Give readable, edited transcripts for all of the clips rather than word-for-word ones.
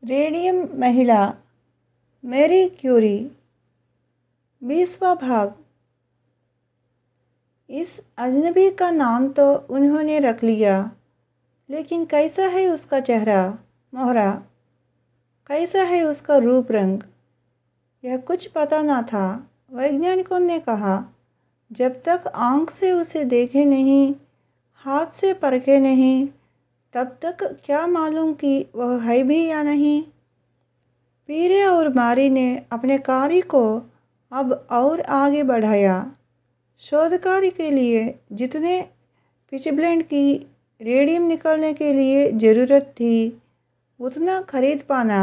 Radium महिला Marie Curie 20वां भाग। इस अजनबी का नाम तो उन्होंने रख लिया, लेकिन कैसा है उसका चेहरा मोहरा, कैसा है उसका रूप रंग, यह कुछ पता न था। वैज्ञानिकों ने कहा, जब तक आँख से उसे देखे नहीं, हाथ से परखे नहीं, तब तक क्या मालूम कि वह है भी या नहीं। पीरे और मारी ने अपने कार्य को अब और आगे बढ़ाया। शोध कार्य के लिए जितने पिचब्लेंड की रेडियम निकालने के लिए ज़रूरत थी, उतना खरीद पाना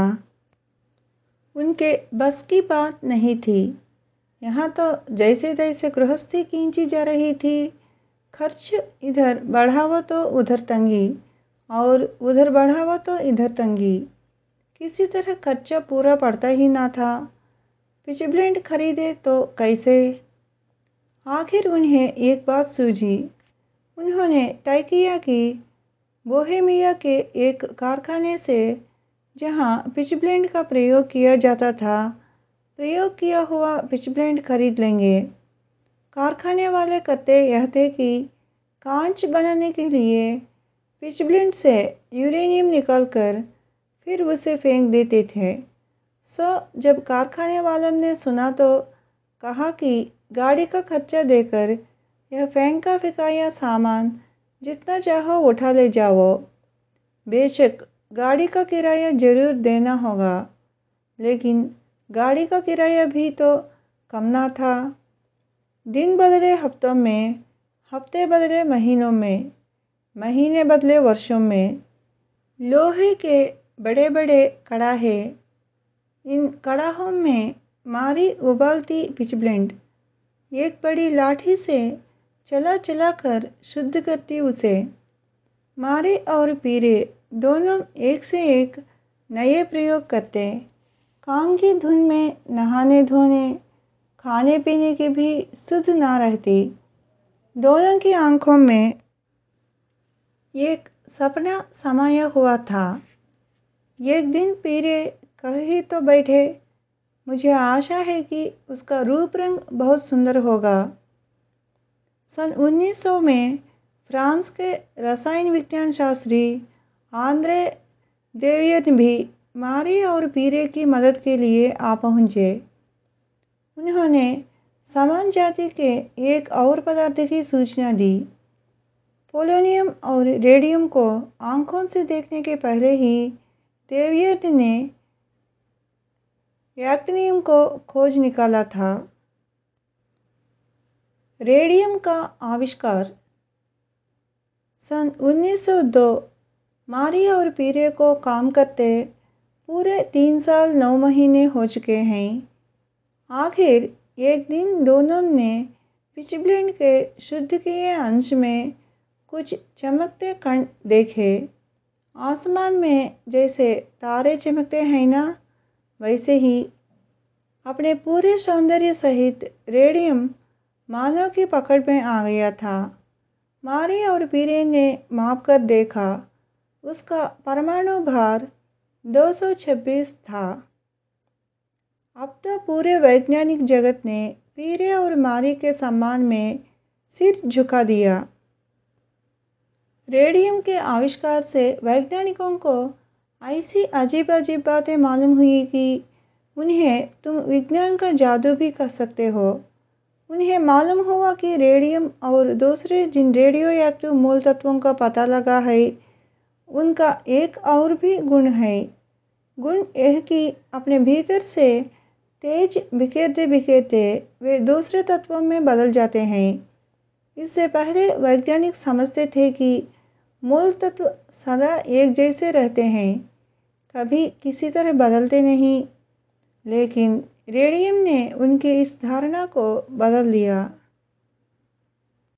उनके बस की बात नहीं थी। यहाँ तो जैसे तैसे गृहस्थी खींची जा रही थी। खर्च इधर बढ़ावा तो उधर तंगी, और उधर बढ़ावा तो इधर तंगी। किसी तरह खर्चा पूरा पड़ता ही ना था। पिचब्लेंड खरीदे तो कैसे? आखिर उन्हें एक बात सूझी। उन्होंने तय किया कि बोहेमिया के एक कारखाने से, जहाँ पिचब्लेंड का प्रयोग किया जाता था, प्रयोग किया हुआ पिचब्लेंड खरीद लेंगे। कारखाने वाले कहते यह थे कि कांच बनाने के लिए पिचब्लेंड से यूरेनियम निकालकर फिर उसे फेंक देते थे। जब कारखाने वालों ने सुना तो कहा कि गाड़ी का खर्चा देकर यह फेंका फिकाया सामान जितना चाहो उठा ले जाओ। बेशक गाड़ी का किराया जरूर देना होगा, लेकिन गाड़ी का किराया भी तो कम ना था। दिन बदले हफ्तों में, हफ्ते बदले महीनों में, महीने बदले वर्षों में। लोहे के बड़े बड़े कड़ाहे, इन कड़ाहों में मारी उबालती पिचब्लेंड एक बड़ी लाठी से चला चला कर शुद्ध करती उसे। मारी और पीरे दोनों एक से एक नए प्रयोग करते। काम की धुन में नहाने धोने, खाने पीने की भी सुध ना रहती। दोनों की आंखों में एक सपना समाया हुआ था। एक दिन पीरे कह ही तो बैठे, मुझे आशा है कि उसका रूप रंग बहुत सुंदर होगा। सन 1900 में फ्रांस के रसायन विज्ञान शास्त्री आंद्रे देवियर भी मारी और पीरे की मदद के लिए आ पहुँचे। उन्होंने समान जाति के एक और पदार्थ की सूचना दी। पोलोनियम और रेडियम को आँखों से देखने के पहले ही देवियर ने एक्टिनियम को खोज निकाला था। रेडियम का आविष्कार सन 1902। मारी और पीरे को काम करते पूरे 3 साल 9 महीने हो चुके हैं। आखिर एक दिन दोनों ने पिचब्लेंड के शुद्ध किए अंश में कुछ चमकते कण देखे। आसमान में जैसे तारे चमकते हैं ना, वैसे ही अपने पूरे सौंदर्य सहित रेडियम मानव की पकड़ में आ गया था। मारी और पीरे ने माप कर देखा, उसका परमाणु भार 226 था। अब तो पूरे वैज्ञानिक जगत ने पीरे और मारी के सम्मान में सिर झुका दिया। रेडियम के आविष्कार से वैज्ञानिकों को ऐसी अजीब अजीब बातें मालूम हुई कि उन्हें तुम विज्ञान का जादू भी कह सकते हो। उन्हें मालूम हुआ कि रेडियम और दूसरे जिन रेडियो एक्टिव मूल तत्वों का पता लगा है, उनका एक और भी गुण है। गुण यह कि अपने भीतर से तेज बिखेरते बिखेरते वे दूसरे तत्वों में बदल जाते हैं। इससे पहले वैज्ञानिक समझते थे कि मूल तत्व सदा एक जैसे रहते हैं, कभी किसी तरह बदलते नहीं, लेकिन रेडियम ने उनकी इस धारणा को बदल दिया।